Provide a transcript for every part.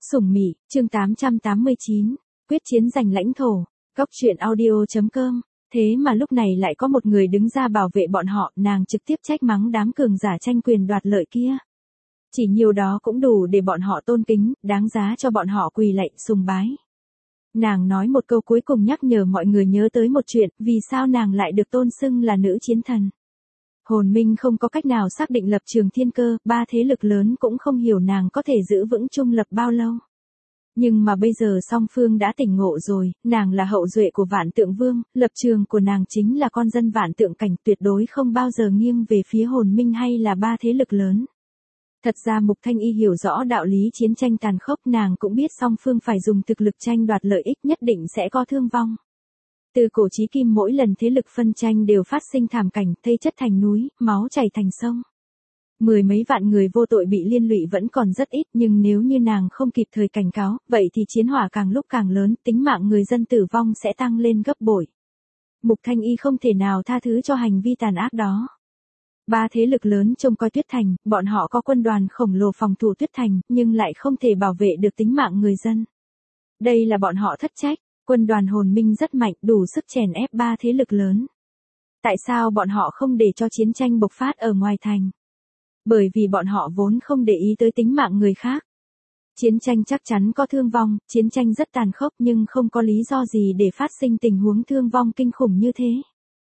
Sủng Mị, chương 889, quyết chiến giành lãnh thổ, Góc Truyện Audio.com. Thế mà lúc này lại có một người đứng ra bảo vệ bọn họ, nàng trực tiếp trách mắng đám cường giả tranh quyền đoạt lợi kia. Chỉ nhiều đó cũng đủ để bọn họ tôn kính, đáng giá cho bọn họ quỳ lạy sùng bái. Nàng nói một câu cuối cùng nhắc nhở mọi người nhớ tới một chuyện, vì sao nàng lại được tôn xưng là nữ chiến thần. Hồn Minh không có cách nào xác định lập trường thiên cơ, ba thế lực lớn cũng không hiểu nàng có thể giữ vững trung lập bao lâu. Nhưng mà bây giờ song phương đã tỉnh ngộ rồi, nàng là hậu duệ của Vạn Tượng Vương, lập trường của nàng chính là con dân Vạn Tượng Cảnh, tuyệt đối không bao giờ nghiêng về phía Hồn Minh hay là ba thế lực lớn. Thật ra Mục Thanh Y hiểu rõ đạo lý chiến tranh tàn khốc, nàng cũng biết song phương phải dùng thực lực tranh đoạt lợi ích, nhất định sẽ có thương vong. Từ cổ chí kim mỗi lần thế lực phân tranh đều phát sinh thảm cảnh, thây chất thành núi, máu chảy thành sông. Mười mấy vạn người vô tội bị liên lụy vẫn còn rất ít, nhưng nếu như nàng không kịp thời cảnh cáo, vậy thì chiến hỏa càng lúc càng lớn, tính mạng người dân tử vong sẽ tăng lên gấp bội. Mục Thanh Y không thể nào tha thứ cho hành vi tàn ác đó. Ba thế lực lớn trông coi Tuyết Thành, bọn họ có quân đoàn khổng lồ phòng thủ Tuyết Thành, nhưng lại không thể bảo vệ được tính mạng người dân. Đây là bọn họ thất trách, quân đoàn Hồn Minh rất mạnh, đủ sức chèn ép ba thế lực lớn. Tại sao bọn họ không để cho chiến tranh bộc phát ở ngoài thành? Bởi vì bọn họ vốn không để ý tới tính mạng người khác. Chiến tranh chắc chắn có thương vong, chiến tranh rất tàn khốc nhưng không có lý do gì để phát sinh tình huống thương vong kinh khủng như thế.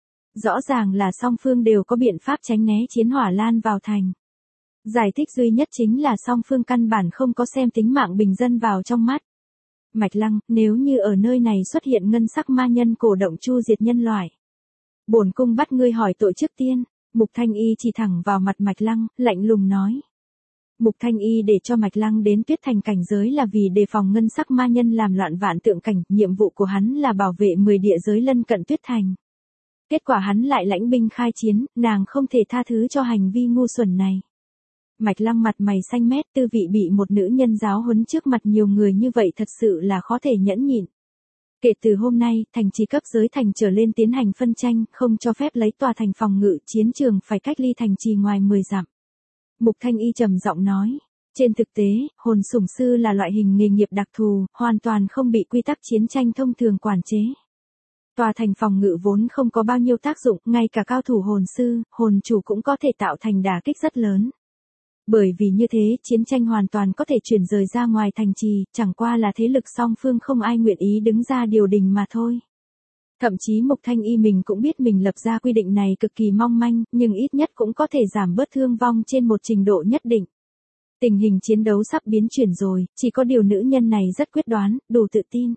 Rõ ràng là song phương đều có biện pháp tránh né chiến hỏa lan vào thành. Giải thích duy nhất chính là song phương căn bản không có xem tính mạng bình dân vào trong mắt. Mạch Lăng, nếu như ở nơi này xuất hiện ngân sắc ma nhân cổ động chu diệt nhân loại, bổn cung bắt ngươi hỏi tội trước tiên. Mục Thanh Y chỉ thẳng vào mặt Mạch Lăng, lạnh lùng nói. Mục Thanh Y để cho Mạch Lăng đến Tuyết Thành cảnh giới là vì đề phòng ngân sắc ma nhân làm loạn Vạn Tượng Cảnh, nhiệm vụ của hắn là bảo vệ 10 địa giới lân cận Tuyết Thành. Kết quả hắn lại lãnh binh khai chiến, nàng không thể tha thứ cho hành vi ngu xuẩn này. Mạch Lăng mặt mày xanh mét, tư vị bị một nữ nhân giáo huấn trước mặt nhiều người như vậy thật sự là khó thể nhẫn nhịn. Kể từ hôm nay, thành trì cấp giới thành trở lên tiến hành phân tranh, không cho phép lấy tòa thành phòng ngự, chiến trường phải cách ly thành trì ngoài 10 dặm. Mục Thanh Y trầm giọng nói, trên thực tế, hồn sủng sư là loại hình nghề nghiệp đặc thù, hoàn toàn không bị quy tắc chiến tranh thông thường quản chế. Tòa thành phòng ngự vốn không có bao nhiêu tác dụng, ngay cả cao thủ hồn sư, hồn chủ cũng có thể tạo thành đả kích rất lớn. Bởi vì như thế, chiến tranh hoàn toàn có thể chuyển rời ra ngoài thành trì, chẳng qua là thế lực song phương không ai nguyện ý đứng ra điều đình mà thôi. Thậm chí Mục Thanh Y mình cũng biết mình lập ra quy định này cực kỳ mong manh, nhưng ít nhất cũng có thể giảm bớt thương vong trên một trình độ nhất định. Tình hình chiến đấu sắp biến chuyển rồi, chỉ có điều nữ nhân này rất quyết đoán, đủ tự tin.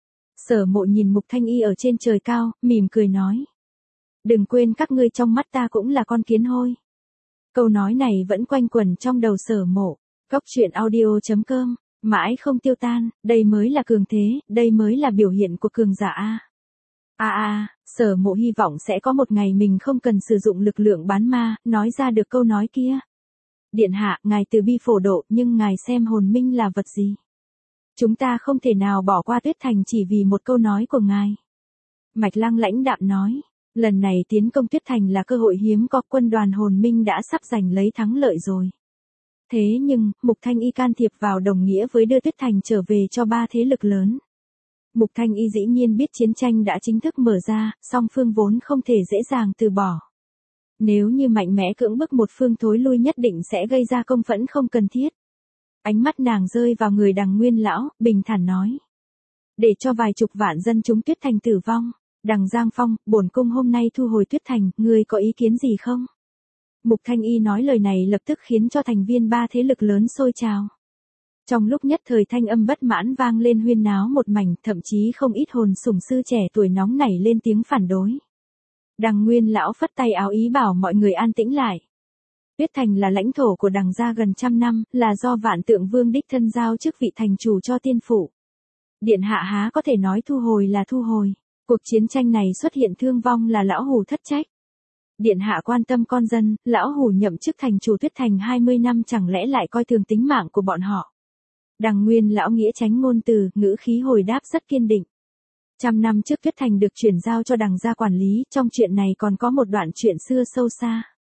Sở Mộ nhìn Mục Thanh Y ở trên trời cao, mỉm cười nói. Đừng quên các ngươi trong mắt ta cũng là con kiến hôi. Câu nói này vẫn quanh quẩn trong đầu Sở Mộ. Góc Truyện Audio.com, mãi không tiêu tan, đây mới là cường thế, đây mới là biểu hiện của cường giả a. Sở Mộ hy vọng sẽ có một ngày mình không cần sử dụng lực lượng bán ma, nói ra được câu nói kia. Điện hạ, ngài từ bi phổ độ, nhưng ngài xem Hồn Minh là vật gì? Chúng ta không thể nào bỏ qua Tuyết Thành chỉ vì một câu nói của ngài. Mạch Lăng lãnh đạm nói, lần này tiến công Tuyết Thành là cơ hội hiếm có, quân đoàn Hồn Minh đã sắp giành lấy thắng lợi rồi. Thế nhưng, Mục Thanh Y can thiệp vào đồng nghĩa với đưa Tuyết Thành trở về cho ba thế lực lớn. Mục Thanh Y dĩ nhiên biết chiến tranh đã chính thức mở ra, song phương vốn không thể dễ dàng từ bỏ. Nếu như mạnh mẽ cưỡng bức một phương thối lui nhất định sẽ gây ra công phẫn không cần thiết. Ánh mắt nàng rơi vào người Đằng Nguyên lão, bình thản nói. Để cho vài chục vạn dân chúng Tuyết Thành tử vong. Đằng Giang Phong, bổn cung hôm nay thu hồi Tuyết Thành, ngươi có ý kiến gì không? Mục Thanh Y nói lời này lập tức khiến cho thành viên ba thế lực lớn sôi trào. Trong lúc nhất thời thanh âm bất mãn vang lên huyên náo một mảnh, thậm chí không ít hồn sủng sư trẻ tuổi nóng nảy lên tiếng phản đối. Đằng Nguyên lão phất tay áo ý bảo mọi người an tĩnh lại. Tuyết Thành là lãnh thổ của Đằng gia gần trăm năm, là do Vạn Tượng Vương đích thân giao chức vị thành chủ cho tiên phủ. Điện hạ há có thể nói thu hồi là thu hồi. Cuộc chiến tranh này xuất hiện thương vong là lão hủ thất trách. Điện hạ quan tâm con dân, lão hủ nhậm chức thành chủ Tuyết Thành 20 năm chẳng lẽ lại coi thường tính mạng của bọn họ. Đằng Nguyên lão nghĩa tránh ngôn từ, ngữ khí hồi đáp rất kiên định. Trăm năm trước Tuyết Thành được chuyển giao cho Đằng gia quản lý, trong chuyện này còn có một đoạn chuyện xưa sâu xa.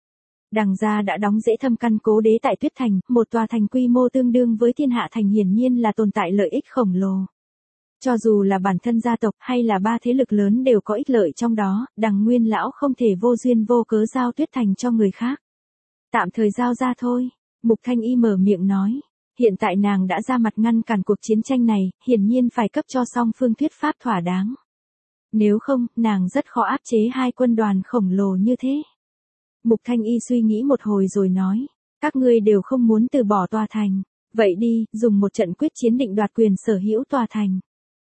Đằng gia đã đóng rễ thâm căn cố đế tại Tuyết Thành, một tòa thành quy mô tương đương với Thiên Hạ Thành hiển nhiên là tồn tại lợi ích khổng lồ. Cho dù là bản thân gia tộc hay là ba thế lực lớn đều có ích lợi trong đó, Đằng Nguyên lão không thể vô duyên vô cớ giao Tuyết Thành cho người khác. Tạm thời giao ra thôi, Mục Thanh Y mở miệng nói. Hiện tại nàng đã ra mặt ngăn cản cuộc chiến tranh này, hiển nhiên phải cấp cho song phương thuyết pháp thỏa đáng. Nếu không, nàng rất khó áp chế hai quân đoàn khổng lồ như thế. Mục Thanh Y suy nghĩ một hồi rồi nói, các ngươi đều không muốn từ bỏ tòa thành. Vậy đi, dùng một trận quyết chiến định đoạt quyền sở hữu tòa thành.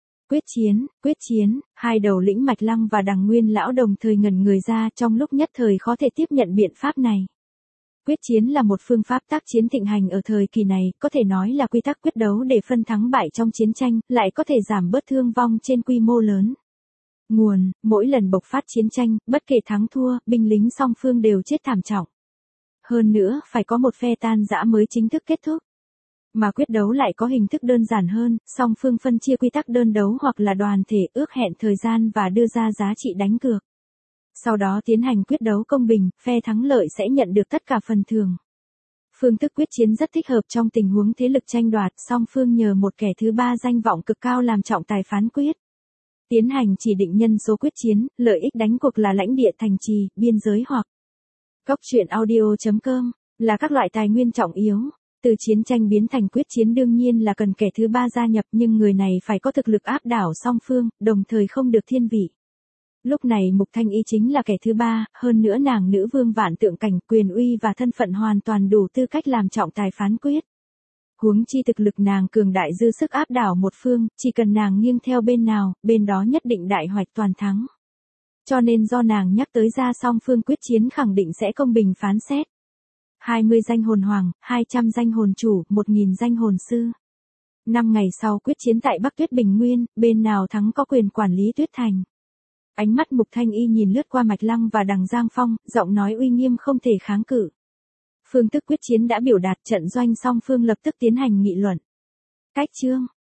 Quyết chiến, hai đầu lĩnh Mạch Lăng và Đằng Nguyên lão đồng thời ngẩn người ra trong lúc nhất thời khó thể tiếp nhận biện pháp này. Quyết chiến là một phương pháp tác chiến thịnh hành ở thời kỳ này, có thể nói là quy tắc quyết đấu để phân thắng bại trong chiến tranh, lại có thể giảm bớt thương vong trên quy mô lớn. Nguồn, mỗi lần bộc phát chiến tranh, bất kể thắng thua, binh lính song phương đều chết thảm trọng. Hơn nữa, phải có một phe tan rã mới chính thức kết thúc. Mà quyết đấu lại có hình thức đơn giản hơn, song phương phân chia quy tắc đơn đấu hoặc là đoàn thể ước hẹn thời gian và đưa ra giá trị đánh cược. Sau đó tiến hành quyết đấu công bình, phe thắng lợi sẽ nhận được tất cả phần thưởng. Phương thức quyết chiến rất thích hợp trong tình huống thế lực tranh đoạt, song phương nhờ một kẻ thứ ba danh vọng cực cao làm trọng tài phán quyết. Tiến hành chỉ định nhân số quyết chiến, lợi ích đánh cuộc là lãnh địa thành trì, biên giới hoặc Goctruyện.audio.com là các loại tài nguyên trọng yếu. Từ chiến tranh biến thành quyết chiến đương nhiên là cần kẻ thứ ba gia nhập, nhưng người này phải có thực lực áp đảo song phương, đồng thời không được thiên vị. Lúc này Mục Thanh Y chính là kẻ thứ ba, hơn nữa nàng nữ vương vạn tượng cảnh, quyền uy và thân phận hoàn toàn đủ tư cách làm trọng tài phán quyết. Huống chi thực lực nàng cường đại dư sức áp đảo một phương, chỉ cần nàng nghiêng theo bên nào, bên đó nhất định đại hoạch toàn thắng. Cho nên do nàng nhắc tới ra song phương quyết chiến khẳng định sẽ công bình phán xét. 20 danh hồn hoàng, 200 danh hồn chủ, 1000 danh hồn sư. 5 ngày sau quyết chiến tại Bắc Tuyết Bình Nguyên, bên nào thắng có quyền quản lý Tuyết Thành. Ánh mắt Mục Thanh Y nhìn lướt qua Mạch Lăng và Đằng Giang Phong, giọng nói uy nghiêm không thể kháng cự. Phương thức quyết chiến đã biểu đạt, trận doanh song phương lập tức tiến hành nghị luận. Cách chương